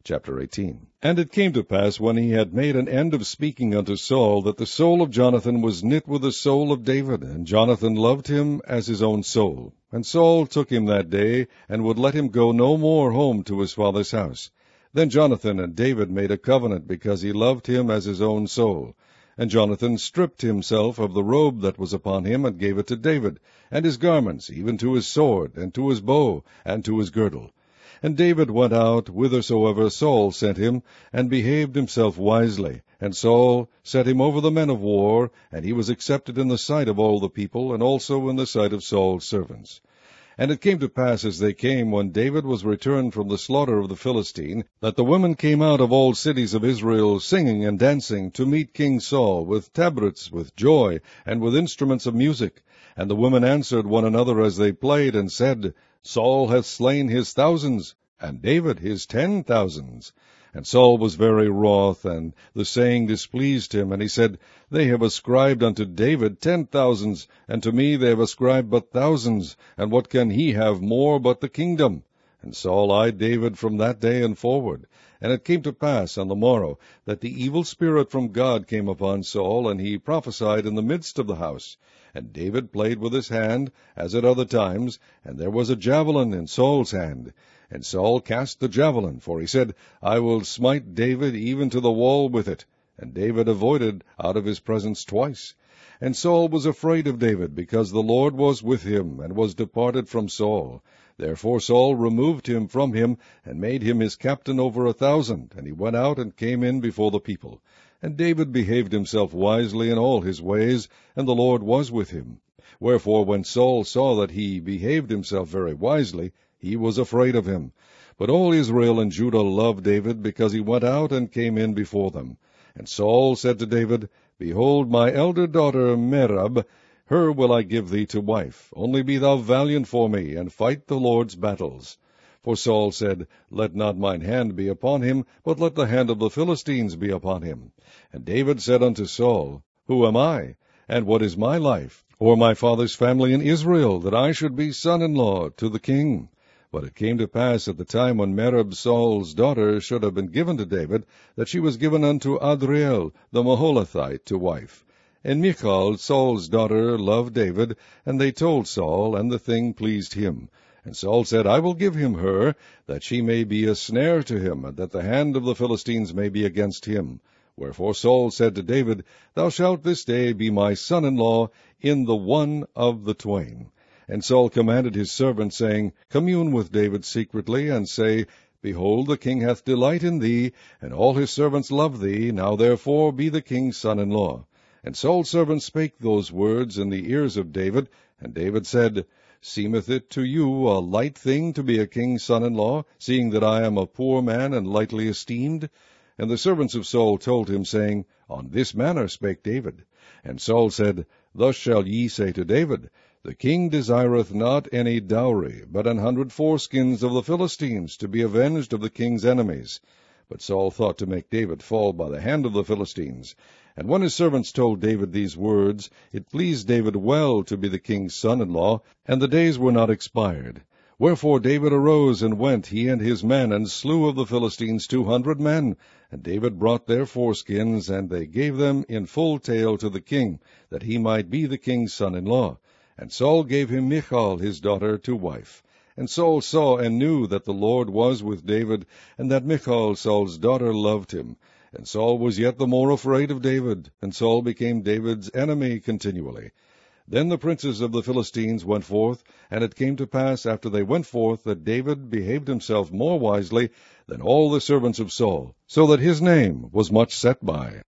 Chapter 18. And it came to pass, when he had made an end of speaking unto Saul, that the soul of Jonathan was knit with the soul of David, and Jonathan loved him as his own soul. And Saul took him that day, and would let him go no more home to his father's house. Then Jonathan and David made a covenant, because he loved him as his own soul. And Jonathan stripped himself of the robe that was upon him, and gave it to David, and his garments, even to his sword, and to his bow, and to his girdle. And David went out whithersoever Saul sent him, and behaved himself wisely. And Saul set him over the men of war, and he was accepted in the sight of all the people, and also in the sight of Saul's servants. And it came to pass, as they came, when David was returned from the slaughter of the Philistine, that the women came out of all cities of Israel, singing and dancing, to meet King Saul, with tabrets, with joy, and with instruments of music. And the women answered one another as they played, and said, Saul hath slain his thousands, and David his 10,000s. And Saul was very wroth, and the saying displeased him. And he said, They have ascribed unto David 10,000s, and to me they have ascribed but thousands. And what can he have more but the kingdom? And Saul eyed David from that day and forward. And it came to pass on the morrow, that the evil spirit from God came upon Saul, and he prophesied in the midst of the house. And David played with his hand, as at other times, and there was a javelin in Saul's hand. And Saul cast the javelin, for he said, I will smite David even to the wall with it. And David avoided out of his presence twice. And Saul was afraid of David, because the Lord was with him, and was departed from Saul. Therefore Saul removed him from him, and made him his captain over 1,000. And he went out and came in before the people. And David behaved himself wisely in all his ways, and the Lord was with him. Wherefore when Saul saw that he behaved himself very wisely, he was afraid of him. But all Israel and Judah loved David, because he went out and came in before them. And Saul said to David, Behold, my elder daughter Merab, her will I give thee to wife. Only be thou valiant for me, and fight the Lord's battles. For Saul said, Let not mine hand be upon him, but let the hand of the Philistines be upon him. And David said unto Saul, Who am I, and what is my life, or my father's family in Israel, that I should be son-in-law to the king? But it came to pass at the time when Merab Saul's daughter should have been given to David, that she was given unto Adriel the Maholathite to wife. And Michal, Saul's daughter, loved David, and they told Saul, and the thing pleased him. And Saul said, I will give him her, that she may be a snare to him, and that the hand of the Philistines may be against him. Wherefore Saul said to David, Thou shalt this day be my son-in-law in the one of the twain. And Saul commanded his servants, saying, Commune with David secretly, and say, Behold, the king hath delight in thee, and all his servants love thee. Now therefore be the king's son-in-law. And Saul's servants spake those words in the ears of David. And David said, Seemeth it to you a light thing to be a king's son-in-law, seeing that I am a poor man and lightly esteemed? And the servants of Saul told him, saying, On this manner spake David. And Saul said, Thus shall ye say to David, The king desireth not any dowry, but 100 foreskins of the Philistines, to be avenged of the king's enemies. But Saul thought to make David fall by the hand of the Philistines. And when his servants told David these words, it pleased David well to be the king's son-in-law, and the days were not expired. Wherefore David arose and went, he and his men, and slew of the Philistines 200 men. And David brought their foreskins, and they gave them in full tale to the king, that he might be the king's son-in-law. And Saul gave him Michal his daughter to wife. And Saul saw and knew that the Lord was with David, and that Michal Saul's daughter loved him. And Saul was yet the more afraid of David, and Saul became David's enemy continually. Then the princes of the Philistines went forth, and it came to pass after they went forth that David behaved himself more wisely than all the servants of Saul, so that his name was much set by.